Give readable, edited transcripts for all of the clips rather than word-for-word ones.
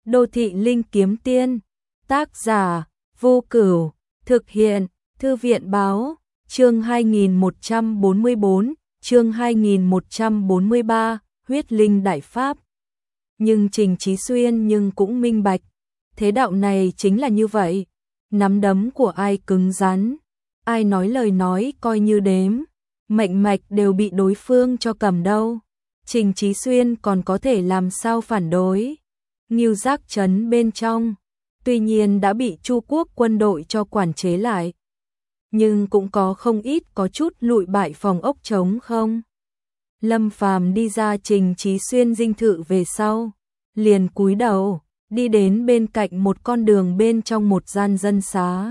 Đô thị linh kiếm tiên, tác giả Vô Cửu, thực hiện Thư viện báo, chương 2144, chương 2143, huyết linh đại pháp. Nhưng Trình Chí Xuyên nhưng cũng minh bạch, thế đạo này chính là như vậy, nắm đấm của ai cứng rắn, ai nói lời nói coi như đếm, mệnh mạch đều bị đối phương cho cầm đâu. Trình Chí Xuyên còn có thể làm sao phản đối. Ngưu Giác trấn bên trong, tuy nhiên đã bị Chu quốc quân đội cho quản chế lại, nhưng cũng có không ít có chút lụi bại phòng ốc trống không. Lâm Phàm đi ra Trình Chí Xuyên dinh thự về sau, liền cúi đầu, đi đến bên cạnh một con đường bên trong một gian dân xá.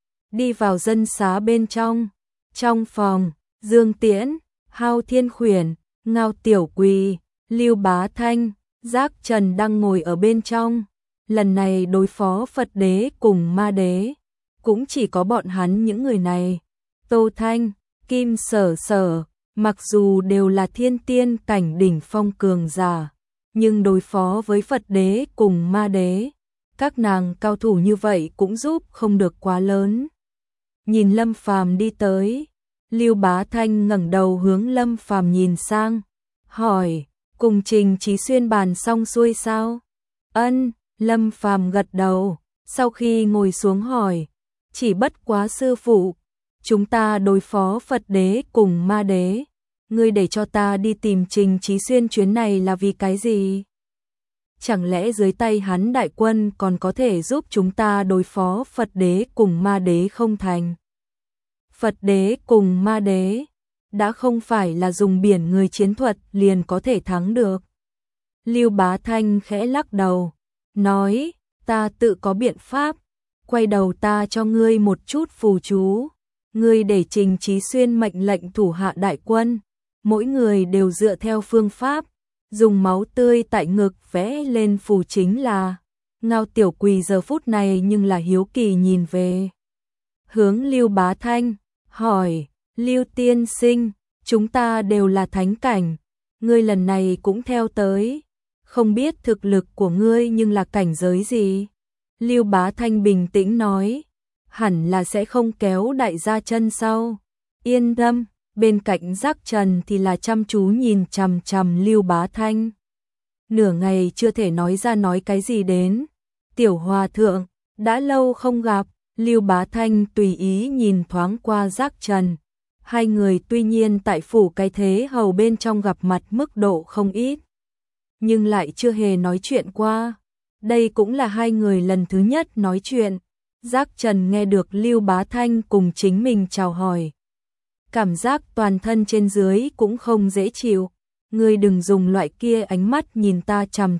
Đi vào dân xá bên trong phòng, Dương Tiễn, Hao Thiên Khuyển, Ngao Tiểu Quỳ, Lưu Bá Thanh, Giác Trần đang ngồi ở bên trong. Lần này đối phó Phật đế cùng ma đế, cũng chỉ có bọn hắn những người này. Tô Thanh, Kim Sở Sở, mặc dù đều là thiên tiên cảnh đỉnh phong cường giả, nhưng đối phó với Phật đế cùng ma đế, các nàng cao thủ như vậy cũng giúp không được quá lớn. Nhìn Lâm Phàm đi tới, Lưu Bá Thanh ngẩng đầu hướng Lâm Phàm nhìn sang, hỏi, cùng Trình Chí Xuyên bàn xong xuôi sao? Ân, Lâm Phàm gật đầu, sau khi ngồi xuống hỏi, chỉ bất quá sư phụ, chúng ta đối phó Phật đế cùng ma đế, ngươi để cho ta đi tìm Trình Chí Xuyên chuyến này là vì cái gì? Chẳng lẽ dưới tay hắn đại quân còn có thể giúp chúng ta đối phó Phật đế cùng ma đế không thành? Phật đế cùng ma đế đã không phải là dùng biển người chiến thuật liền có thể thắng được. Lưu Bá Thanh khẽ lắc đầu, nói, ta tự có biện pháp, quay đầu ta cho ngươi một chút phù chú, ngươi để Trình Chí Xuyên mệnh lệnh thủ hạ đại quân, mỗi người đều dựa theo phương pháp, dùng máu tươi tại ngực vẽ lên phù chính là. Ngao Tiểu Quỳ giờ phút này nhưng là hiếu kỳ nhìn về hướng Lưu Bá Thanh, hỏi, Lưu tiên sinh, chúng ta đều là thánh cảnh, ngươi lần này cũng theo tới, không biết thực lực của ngươi nhưng là cảnh giới gì? Lưu Bá Thanh bình tĩnh nói, hẳn là sẽ không kéo đại gia chân sau. Yên tâm, bên cạnh Giác Trần thì là chăm chú nhìn chằm chằm Lưu Bá Thanh. Nửa ngày chưa thể nói ra nói cái gì đến. Tiểu Hòa Thượng, đã lâu không gặp, Lưu Bá Thanh tùy ý nhìn thoáng qua Giác Trần. Hai người tuy nhiên tại phủ cái thế hầu bên trong gặp mặt mức độ không ít, nhưng lại chưa hề nói chuyện qua. Đây cũng là hai người lần thứ nhất nói chuyện. Giác Trần nghe được Lưu Bá Thanh cùng chính mình chào hỏi, cảm giác toàn thân trên dưới cũng không dễ chịu. Ngươi đừng dùng loại kia ánh mắt nhìn ta chằm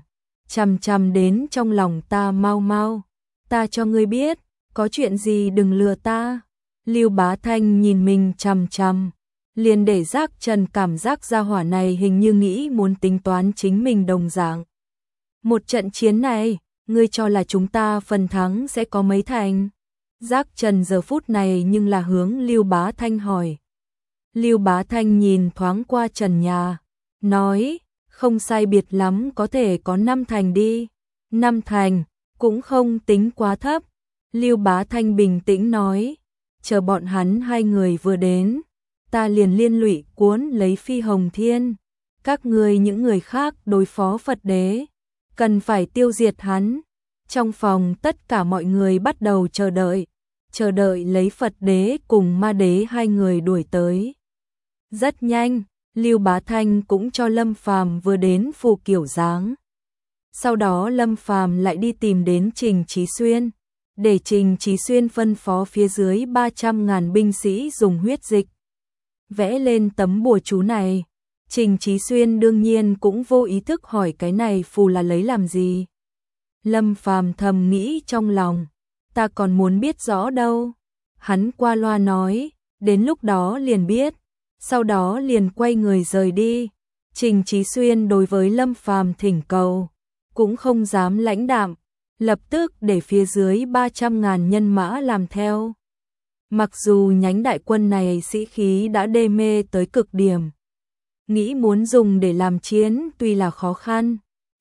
chằm đến trong lòng ta mau mau. Ta cho ngươi biết, có chuyện gì đừng lừa ta. Lưu Bá Thanh nhìn mình chằm chằm, liền để Giác Trần cảm giác gia hỏa này hình như nghĩ muốn tính toán chính mình đồng dạng. Một trận chiến này, ngươi cho là chúng ta phần thắng sẽ có mấy thành? Giác Trần giờ phút này nhưng là hướng Lưu Bá Thanh hỏi. Lưu Bá Thanh nhìn thoáng qua trần nhà, nói, không sai biệt lắm có thể có 5 thành đi. 5 thành, cũng không tính quá thấp. Lưu Bá Thanh bình tĩnh nói, chờ bọn hắn hai người vừa đến, ta liền liên lụy cuốn lấy Phi Hồng Thiên. Các ngươi những người khác đối phó Phật đế, cần phải tiêu diệt hắn. Trong phòng tất cả mọi người bắt đầu chờ đợi lấy Phật đế cùng ma đế hai người đuổi tới. Rất nhanh, Lưu Bá Thanh cũng cho Lâm Phàm vừa đến phù kiểu dáng. Sau đó Lâm Phàm lại đi tìm đến Trình Chí Xuyên, để Trình Chí Xuyên phân phó phía dưới 300.000 binh sĩ dùng huyết dịch vẽ lên tấm bùa chú này. Trình Chí Xuyên đương nhiên cũng vô ý thức hỏi cái này phù là lấy làm gì. Lâm Phàm thầm nghĩ trong lòng, ta còn muốn biết rõ đâu. Hắn qua loa nói, đến lúc đó liền biết, sau đó liền quay người rời đi. Trình Chí Xuyên đối với Lâm Phàm thỉnh cầu, cũng không dám lãnh đạm, lập tức để phía dưới 300.000 nhân mã làm theo. Mặc dù nhánh đại quân này sĩ khí đã đê mê tới cực điểm, nghĩ muốn dùng để làm chiến tuy là khó khăn,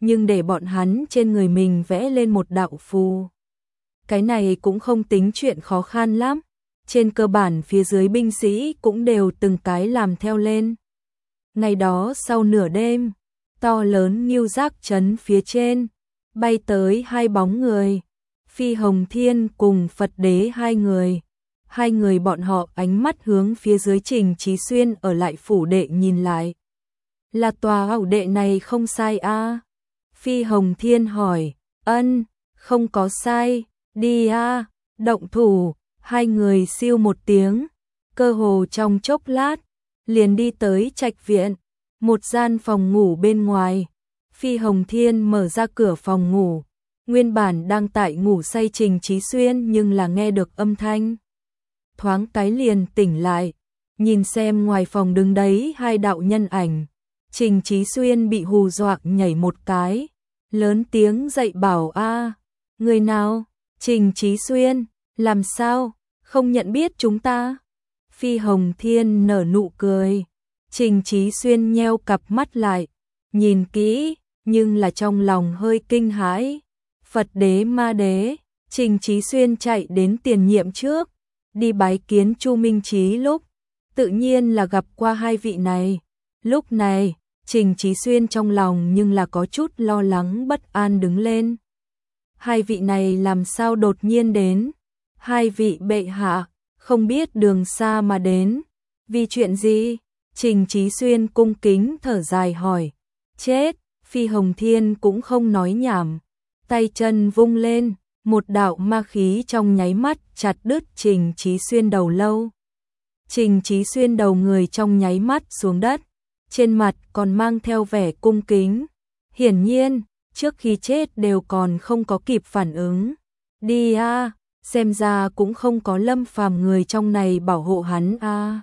nhưng để bọn hắn trên người mình vẽ lên một đạo phù. Cái này cũng không tính chuyện khó khăn lắm. Trên cơ bản phía dưới binh sĩ cũng đều từng cái làm theo lên. Ngày đó sau nửa đêm, to lớn Ngưu Giác trấn phía trên, bay tới hai bóng người, Phi Hồng Thiên cùng Phật Đế hai người. Hai người bọn họ ánh mắt hướng phía dưới Trình Chí Xuyên ở lại phủ đệ nhìn lại. Là tòa ẩu đệ này không sai a? Phi Hồng Thiên hỏi. Ân, không có sai, đi a, động thủ. Hai người siêu một tiếng, cơ hồ trong chốc lát, liền đi tới trạch viện, một gian phòng ngủ bên ngoài. Phi Hồng Thiên mở ra cửa phòng ngủ, nguyên bản đang tại ngủ say Trình Chí Xuyên nhưng là nghe được âm thanh. Thoáng cái liền tỉnh lại, nhìn xem ngoài phòng đứng đấy hai đạo nhân ảnh. Trình Chí Xuyên bị hù dọa nhảy một cái, lớn tiếng dạy bảo a, người nào? Trình Chí Xuyên, làm sao, không nhận biết chúng ta? Phi Hồng Thiên nở nụ cười. Trình Chí Xuyên nheo cặp mắt lại, nhìn kỹ, nhưng là trong lòng hơi kinh hãi. Phật Đế Ma Đế. Trình Chí Xuyên chạy đến tiền nhiệm trước, đi bái kiến Chu Minh Chí lúc, tự nhiên là gặp qua hai vị này. Lúc này, Trình Chí Xuyên trong lòng nhưng là có chút lo lắng bất an đứng lên. Hai vị này làm sao đột nhiên đến? Hai vị bệ hạ, không biết đường xa mà đến. Vì chuyện gì? Trình Chí Xuyên cung kính thở dài hỏi. Chết, Phi Hồng Thiên cũng không nói nhảm. Tay chân vung lên, một đạo ma khí trong nháy mắt chặt đứt Trình Chí Xuyên đầu lâu. Trình Chí Xuyên đầu người trong nháy mắt xuống đất, trên mặt còn mang theo vẻ cung kính. Hiển nhiên, trước khi chết đều còn không có kịp phản ứng. Đi a, xem ra cũng không có Lâm Phàm người trong này bảo hộ hắn a.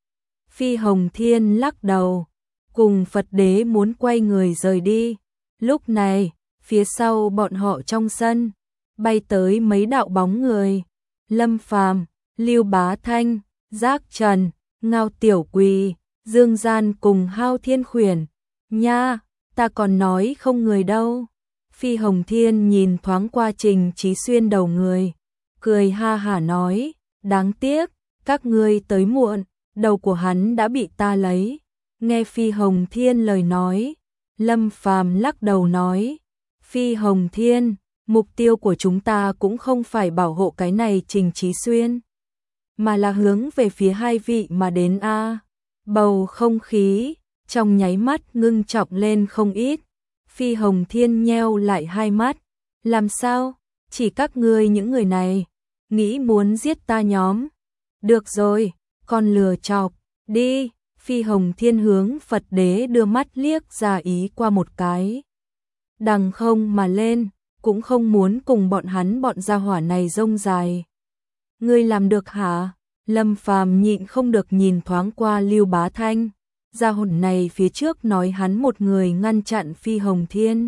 Phi Hồng Thiên lắc đầu, cùng Phật Đế muốn quay người rời đi. Lúc này, phía sau bọn họ trong sân, bay tới mấy đạo bóng người. Lâm Phàm, Lưu Bá Thanh, Giác Trần, Ngao Tiểu Quỳ, Dương Gian cùng Hao Thiên Khuyển. Nha, ta còn nói không người đâu. Phi Hồng Thiên nhìn thoáng qua Trình Chí Xuyên đầu người, cười ha hả nói, đáng tiếc, các ngươi tới muộn, đầu của hắn đã bị ta lấy. Nghe Phi Hồng Thiên lời nói, Lâm Phàm lắc đầu nói, Phi Hồng Thiên, mục tiêu của chúng ta cũng không phải bảo hộ cái này Trình Chí Xuyên, mà là hướng về phía hai vị mà đến a. Bầu không khí trong nháy mắt ngưng trọng lên không ít. Phi Hồng Thiên nheo lại hai mắt, làm sao? Chỉ các ngươi những người này nghĩ muốn giết ta nhóm. Được rồi, con lừa chọc, đi. Phi Hồng Thiên hướng Phật Đế đưa mắt liếc ra ý qua một cái. Đằng không mà lên, cũng không muốn cùng bọn hắn bọn gia hỏa này rông dài. Ngươi làm được hả? Lâm Phàm nhịn không được nhìn thoáng qua Lưu Bá Thanh. Gia hồn này phía trước nói hắn một người ngăn chặn Phi Hồng Thiên,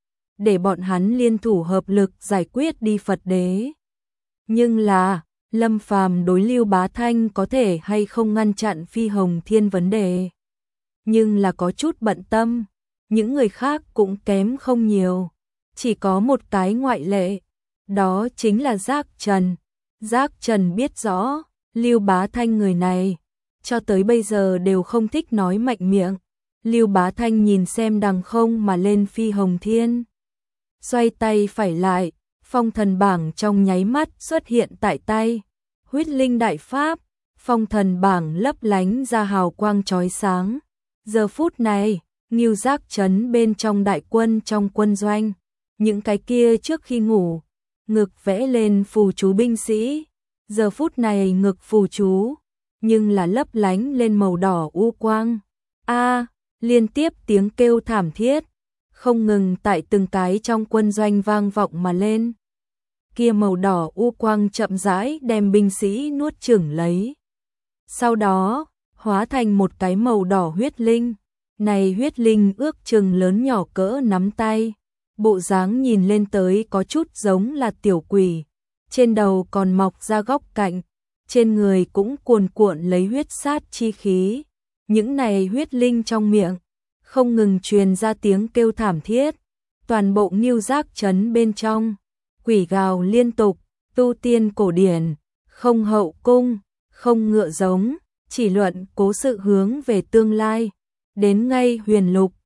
để bọn hắn liên thủ hợp lực giải quyết đi Phật Đế. Nhưng là, Lâm Phàm đối Lưu Bá Thanh có thể hay không ngăn chặn Phi Hồng Thiên vấn đề. Nhưng là có chút bận tâm, những người khác cũng kém không nhiều. Chỉ có một cái ngoại lệ, đó chính là Giác Trần. Giác Trần biết rõ, Lưu Bá Thanh người này, cho tới bây giờ đều không thích nói mạnh miệng. Lưu Bá Thanh nhìn xem đằng không mà lên Phi Hồng Thiên. Xoay tay phải lại, phong thần bảng trong nháy mắt xuất hiện tại tay. Huyết linh đại pháp, phong thần bảng lấp lánh ra hào quang chói sáng. Giờ phút này, Ngưu Giác trấn bên trong đại quân trong quân doanh. Những cái kia trước khi ngủ, ngực vẽ lên phù chú binh sĩ. Giờ phút này ngực phù chú, nhưng là lấp lánh lên màu đỏ u quang. A, liên tiếp tiếng kêu thảm thiết, không ngừng tại từng cái trong quân doanh vang vọng mà lên. Kia màu đỏ u quang chậm rãi đem binh sĩ nuốt chửng lấy. Sau đó, hóa thành một cái màu đỏ huyết linh. Này huyết linh ước chừng lớn nhỏ cỡ nắm tay. Bộ dáng nhìn lên tới có chút giống là tiểu quỷ. Trên đầu còn mọc ra góc cạnh. Trên người cũng cuồn cuộn lấy huyết sát chi khí. Những này huyết linh trong miệng không ngừng truyền ra tiếng kêu thảm thiết. toàn bộ Ngưu Giác trấn bên trong, quỷ gào liên tục, tu tiên cổ điển, không hậu cung, không ngựa giống, chỉ luận cố sự hướng về tương lai. Đến ngay Huyền Lục,